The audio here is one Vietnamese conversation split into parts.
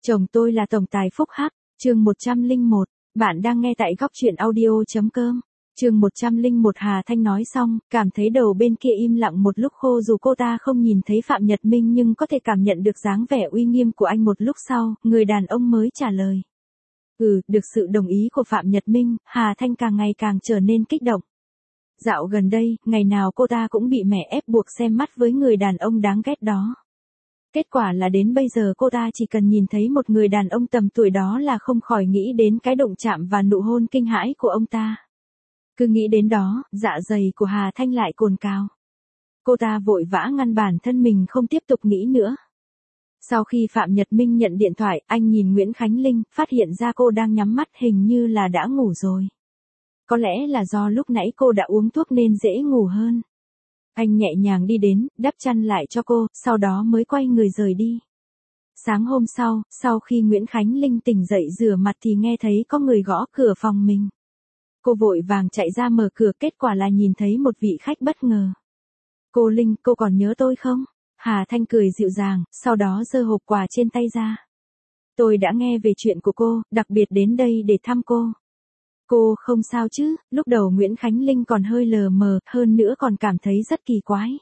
Chồng tôi là tổng tài Phúc Hắc, chương 101, bạn đang nghe tại góc truyện audio.com. Chương 101 Hà Thanh nói xong, cảm thấy đầu bên kia im lặng một lúc khô dù cô ta không nhìn thấy Phạm Nhật Minh nhưng có thể cảm nhận được dáng vẻ uy nghiêm của anh một lúc sau, người đàn ông mới trả lời. Được sự đồng ý của Phạm Nhật Minh, Hà Thanh càng ngày càng trở nên kích động. Dạo gần đây, ngày nào cô ta cũng bị mẹ ép buộc xem mắt với người đàn ông đáng ghét đó. Kết quả là đến bây giờ cô ta chỉ cần nhìn thấy một người đàn ông tầm tuổi đó là không khỏi nghĩ đến cái đụng chạm và nụ hôn kinh hãi của ông ta. Cứ nghĩ đến đó, dạ dày của Hà Thanh lại cồn cào. Cô ta vội vã ngăn bản thân mình không tiếp tục nghĩ nữa. Sau khi Phạm Nhật Minh nhận điện thoại, anh nhìn Nguyễn Khánh Linh, phát hiện ra cô đang nhắm mắt hình như là đã ngủ rồi. Có lẽ là do lúc nãy cô đã uống thuốc nên dễ ngủ hơn. Anh nhẹ nhàng đi đến, đắp chăn lại cho cô, sau đó mới quay người rời đi. Sáng hôm sau, sau khi Nguyễn Khánh Linh tỉnh dậy rửa mặt thì nghe thấy có người gõ cửa phòng mình. Cô vội vàng chạy ra mở cửa, kết quả là nhìn thấy một vị khách bất ngờ. Cô Linh, cô còn nhớ tôi không? Hà Thanh cười dịu dàng, sau đó giơ hộp quà trên tay ra. Tôi đã nghe về chuyện của cô, đặc biệt đến đây để thăm cô. Cô không sao chứ? Lúc đầu Nguyễn Khánh Linh còn hơi lờ mờ, hơn nữa còn cảm thấy rất kỳ quái.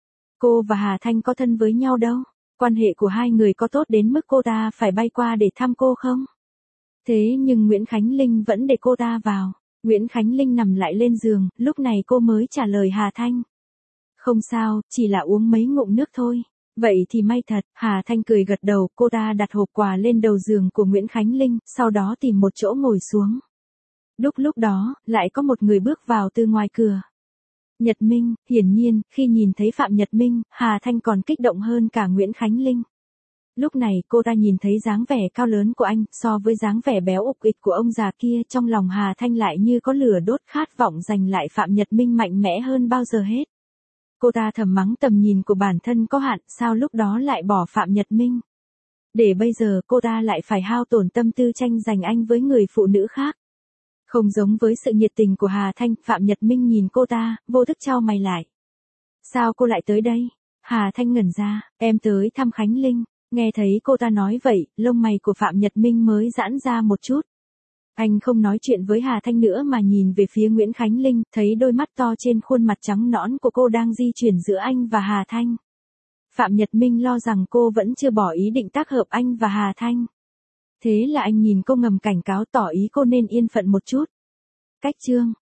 Cô và Hà Thanh có thân với nhau đâu? Quan hệ của hai người có tốt đến mức cô ta phải bay qua để thăm cô không? Thế nhưng Nguyễn Khánh Linh vẫn để cô ta vào. Nguyễn Khánh Linh nằm lại lên giường, lúc này cô mới trả lời Hà Thanh. Không sao, chỉ là uống mấy ngụm nước thôi. Vậy thì may thật, Hà Thanh cười gật đầu, cô ta đặt hộp quà lên đầu giường của Nguyễn Khánh Linh, sau đó tìm một chỗ ngồi xuống. Lúc đó, lại có một người bước vào từ ngoài cửa. Nhật Minh, hiển nhiên, khi nhìn thấy Phạm Nhật Minh, Hà Thanh còn kích động hơn cả Nguyễn Khánh Linh. Lúc này cô ta nhìn thấy dáng vẻ cao lớn của anh, so với dáng vẻ béo ục ịch của ông già kia, trong lòng Hà Thanh lại như có lửa đốt, khát vọng giành lại Phạm Nhật Minh mạnh mẽ hơn bao giờ hết. Cô ta thầm mắng tầm nhìn của bản thân có hạn, sao lúc đó lại bỏ Phạm Nhật Minh. Để bây giờ cô ta lại phải hao tổn tâm tư tranh giành anh với người phụ nữ khác. Không giống với sự nhiệt tình của Hà Thanh, Phạm Nhật Minh nhìn cô ta, vô thức chau mày lại. Sao cô lại tới đây? Hà Thanh ngẩn ra, em tới thăm Khánh Linh. Nghe thấy cô ta nói vậy, lông mày của Phạm Nhật Minh mới giãn ra một chút. Anh không nói chuyện với Hà Thanh nữa mà nhìn về phía Nguyễn Khánh Linh, thấy đôi mắt to trên khuôn mặt trắng nõn của cô đang di chuyển giữa anh và Hà Thanh. Phạm Nhật Minh lo rằng cô vẫn chưa bỏ ý định tác hợp anh và Hà Thanh. Thế là anh nhìn cô ngầm cảnh cáo tỏ ý cô nên yên phận một chút. Cách chương